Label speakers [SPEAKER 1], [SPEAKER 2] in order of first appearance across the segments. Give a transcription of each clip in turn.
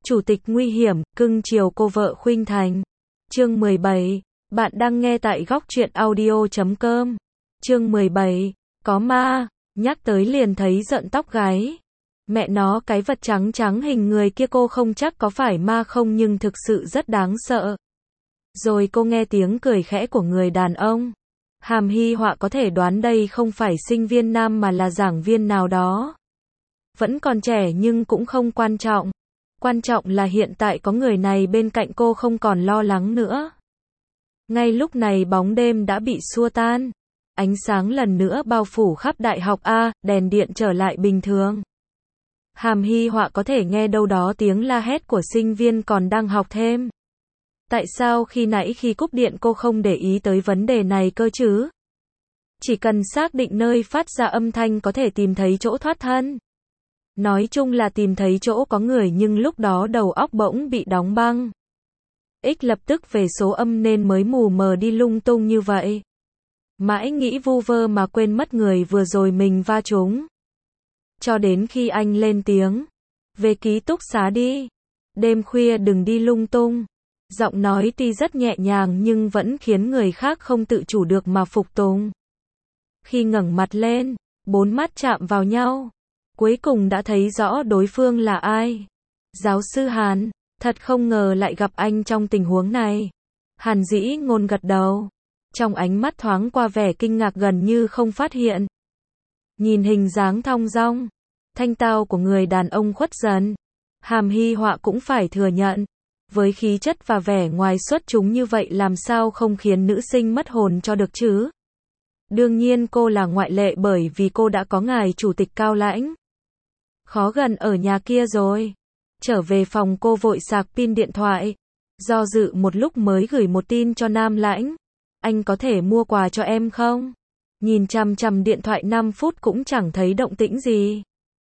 [SPEAKER 1] Chủ tịch nguy hiểm, cưng chiều cô vợ khuynh thành. Chương 17. Bạn đang nghe tại góc truyện audio.com. Chương 17. Có ma, nhắc tới liền thấy giận tóc gáy. Mẹ nó, cái vật trắng trắng hình người kia cô không chắc có phải ma không nhưng thực sự rất đáng sợ. Rồi cô nghe tiếng cười khẽ của người đàn ông. Hàm Hy Họa có thể đoán đây không phải sinh viên nam mà là giảng viên nào đó. Vẫn còn trẻ nhưng cũng không quan trọng. Quan trọng là hiện tại có người này bên cạnh cô không còn lo lắng nữa. Ngay lúc này bóng đêm đã bị xua tan. Ánh sáng lần nữa bao phủ khắp đại học A, đèn điện trở lại bình thường. Hàm Hy Họa có thể nghe đâu đó tiếng la hét của sinh viên còn đang học thêm. Tại sao khi nãy khi cúp điện cô không để ý tới vấn đề này cơ chứ? Chỉ cần xác định nơi phát ra âm thanh có thể tìm thấy chỗ thoát thân. Nói chung là tìm thấy chỗ có người nhưng lúc đó đầu óc bỗng bị đóng băng. X lập tức về số âm nên mới mù mờ đi lung tung như vậy. Mãi nghĩ vu vơ mà quên mất người vừa rồi mình va trúng. Cho đến khi anh lên tiếng. Về ký túc xá đi. Đêm khuya đừng đi lung tung. Giọng nói tuy rất nhẹ nhàng nhưng vẫn khiến người khác không tự chủ được mà phục tùng. Khi ngẩng mặt lên, bốn mắt chạm vào nhau. Cuối cùng đã thấy rõ đối phương là ai. Giáo sư Hàn, thật không ngờ lại gặp anh trong tình huống này. Hàn Dĩ Ngôn gật đầu. Trong ánh mắt thoáng qua vẻ kinh ngạc gần như không phát hiện. Nhìn hình dáng thong dong, thanh tao của người đàn ông khuất dần. Hàm Hy Họa cũng phải thừa nhận. Với khí chất và vẻ ngoài xuất chúng như vậy làm sao không khiến nữ sinh mất hồn cho được chứ? Đương nhiên cô là ngoại lệ bởi vì cô đã có ngài chủ tịch cao lãnh. Khó gần ở nhà kia rồi. Trở về phòng cô vội sạc pin điện thoại. Do dự một lúc mới gửi một tin cho Nam Lãnh. Anh có thể mua quà cho em không? Nhìn chằm chằm điện thoại 5 phút cũng chẳng thấy động tĩnh gì.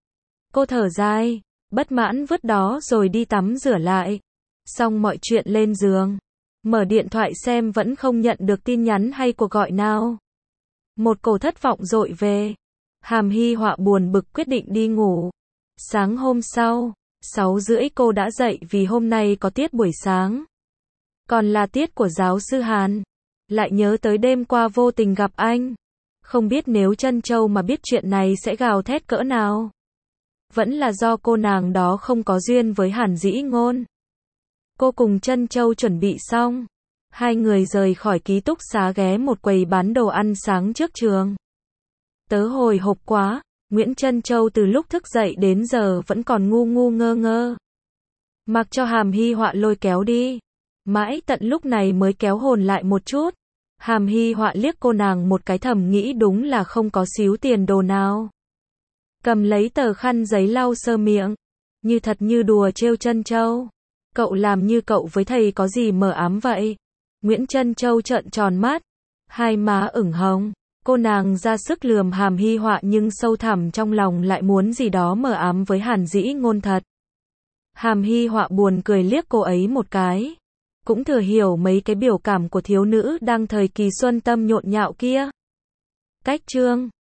[SPEAKER 1] Cô thở dài, bất mãn vứt đó rồi đi tắm rửa lại. Xong mọi chuyện lên giường. Mở điện thoại xem vẫn không nhận được tin nhắn hay cuộc gọi nào. Một cổ thất vọng dội về. Hàm Hy Họa buồn bực quyết định đi ngủ. Sáng hôm sau, 6:30 cô đã dậy vì hôm nay có tiết buổi sáng. Còn là tiết của giáo sư Hàn. Lại nhớ tới đêm qua vô tình gặp anh. Không biết nếu Trân Châu mà biết chuyện này sẽ gào thét cỡ nào. Vẫn là do cô nàng đó không có duyên với Hàn Dĩ Ngôn. Cô cùng Trân Châu chuẩn bị xong. Hai người rời khỏi ký túc xá ghé một quầy bán đồ ăn sáng trước trường. Tớ hồi hộp quá. Nguyễn Trân Châu từ lúc thức dậy đến giờ vẫn còn ngu ngu ngơ ngơ. Mặc cho Hàm Hy Họa lôi kéo đi. Mãi tận lúc này mới kéo hồn lại một chút. Hàm Hy Họa liếc cô nàng một cái thầm nghĩ đúng là không có xíu tiền đồ nào. Cầm lấy tờ khăn giấy lau sơ miệng. Như thật như đùa trêu Trân Châu. Cậu làm như cậu với thầy có gì mờ ám vậy? Nguyễn Trân Châu trợn tròn mắt. Hai má ửng hồng. Cô nàng ra sức lườm Hàm Hy Họa nhưng sâu thẳm trong lòng lại muốn gì đó mờ ám với Hàn Dĩ Ngôn thật. Hàm Hy Họa buồn cười liếc cô ấy một cái. Cũng thừa hiểu mấy cái biểu cảm của thiếu nữ đang thời kỳ xuân tâm nhộn nhạo kia. Cách chương